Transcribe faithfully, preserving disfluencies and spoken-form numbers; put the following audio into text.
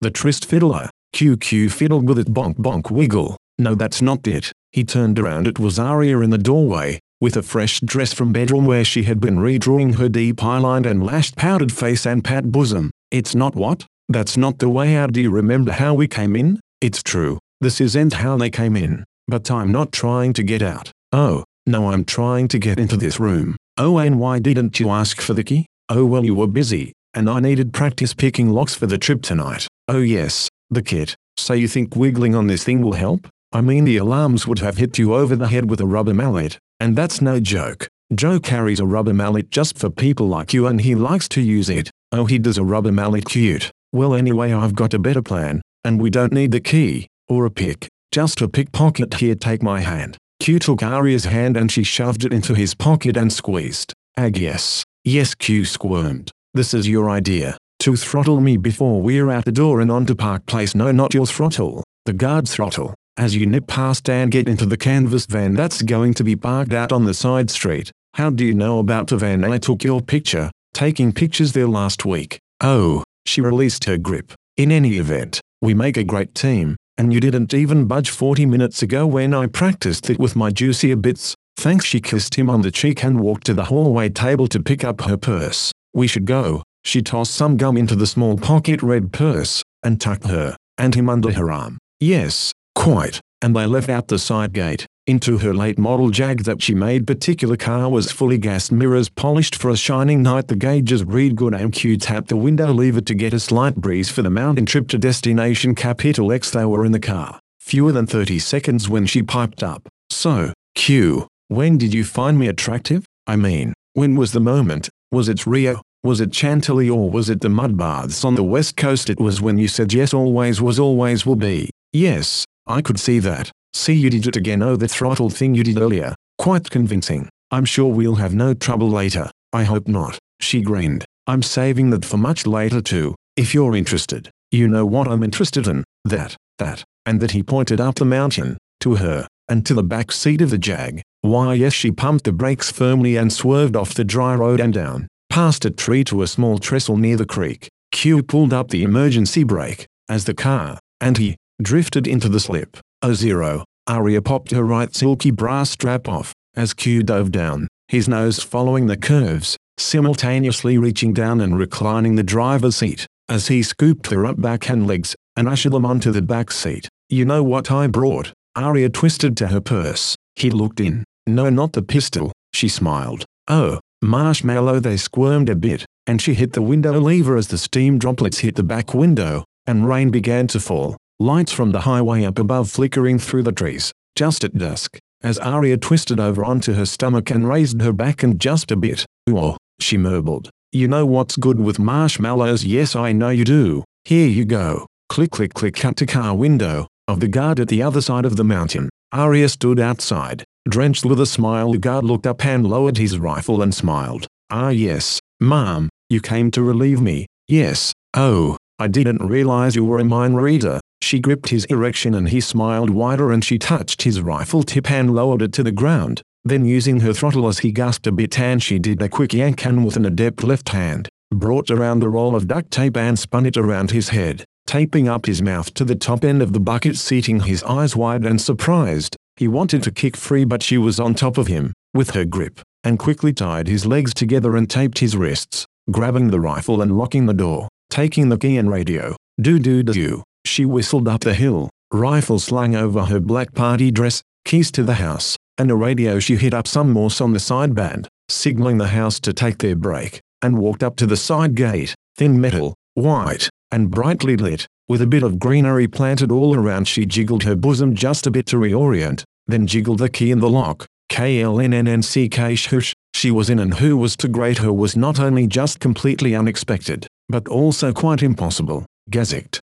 The tryst fiddler. Q Q fiddled with it. Bonk bonk wiggle. No, that's not it. He turned around. It was Aria in the doorway, with a fresh dress from bedroom where she had been redrawing her deep eyelined and lashed powdered face and pat bosom. It's not what? That's not the way out. Do you remember how we came in? It's true. This isn't how they came in. But I'm not trying to get out. Oh, no, I'm trying to get into this room. Oh, and why didn't you ask for the key? Oh, well, you were busy, and I needed practice picking locks for the trip tonight. Oh yes, the kit. So you think wiggling on this thing will help? I mean, the alarms would have hit you over the head with a rubber mallet, and that's no joke. Joe carries a rubber mallet just for people like you, and he likes to use it. Oh, he does. A rubber mallet? Cute. Well, anyway, I've got a better plan, and we don't need the key, or a pick, just a pickpocket. Here, take my hand. Q took Aria's hand and she shoved it into his pocket and squeezed. Ag yes. Yes, Q squirmed. This is your idea, to throttle me before we're out the door and onto Park Place. No, not your throttle, the guard's throttle. As you nip past and get into the canvas van that's going to be parked out on the side street. How do you know about the van? I took your picture, taking pictures there last week. Oh, she released her grip. In any event, we make a great team, and you didn't even budge forty minutes ago when I practiced it with my juicier bits. Thanks. She kissed him on the cheek and walked to the hallway table to pick up her purse. We should go. She tossed some gum into the small pocket red purse, and tucked her and him under her arm. Yes, quite. And they left out the side gate, into her late model Jag that she made. Particular car was fully gassed, mirrors polished for a shining night, the gauges read good, and Q tapped the window lever to get a slight breeze for the mountain trip to destination capital X. They were in the car, fewer than thirty seconds when she piped up. So, Q, when did you find me attractive? I mean, when was the moment? Was it Rio? Was it Chantilly, or was it the mud baths on the west coast? It was when you said yes, always was, always will be. Yes, I could see that. See, you did it again. Oh, the throttle thing you did earlier. Quite convincing. I'm sure we'll have no trouble later. I hope not. She grinned. I'm saving that for much later too, if you're interested. You know what I'm interested in? That, that, and that. He pointed up the mountain, to her, and to the back seat of the Jag. Why yes. She pumped the brakes firmly and swerved off the dry road and down, past a tree to a small trestle near the creek. Q pulled up the emergency brake, as the car, and he, drifted into the slip. Oh zero. Aria popped her right silky bra strap off, as Q dove down, his nose following the curves, simultaneously reaching down and reclining the driver's seat, as he scooped her up back and legs, and ushered them onto the back seat. You know what I brought? Aria twisted to her purse. He looked in. No, not the pistol. She smiled. Oh, marshmallow. They squirmed a bit, and she hit the window lever as the steam droplets hit the back window, and rain began to fall. Lights from the highway up above flickering through the trees, just at dusk, as Aria twisted over onto her stomach and raised her back and just a bit. Ooh, she murmbled. You know what's good with marshmallows? Yes, I know you do. Here you go. Click click click. Cut to car window of the guard at the other side of the mountain. Aria stood outside, drenched with a smile. The guard looked up and lowered his rifle and smiled. Ah yes, Mom, you came to relieve me. Yes. Oh, I didn't realize you were a mind reader. She gripped his erection and he smiled wider, and she touched his rifle tip and lowered it to the ground, then using her throttle as he gasped a bit, and she did a quick yank and with an adept left hand, brought around the roll of duct tape and spun it around his head, taping up his mouth to the top end of the bucket, seating his eyes wide and surprised. He wanted to kick free, but she was on top of him, with her grip, and quickly tied his legs together and taped his wrists, grabbing the rifle and locking the door, taking the key and radio. Do do do. She whistled up the hill, rifle slung over her black party dress, keys to the house, and a radio. She hit up some Morse on the sideband, signaling the house to take their break, and walked up to the side gate, thin metal, white, and brightly lit, with a bit of greenery planted all around. She jiggled her bosom just a bit to reorient, then jiggled the key in the lock. K L N N N C K shush. She was in, and who was to grate her was not only just completely unexpected, but also quite impossible. Gazicked.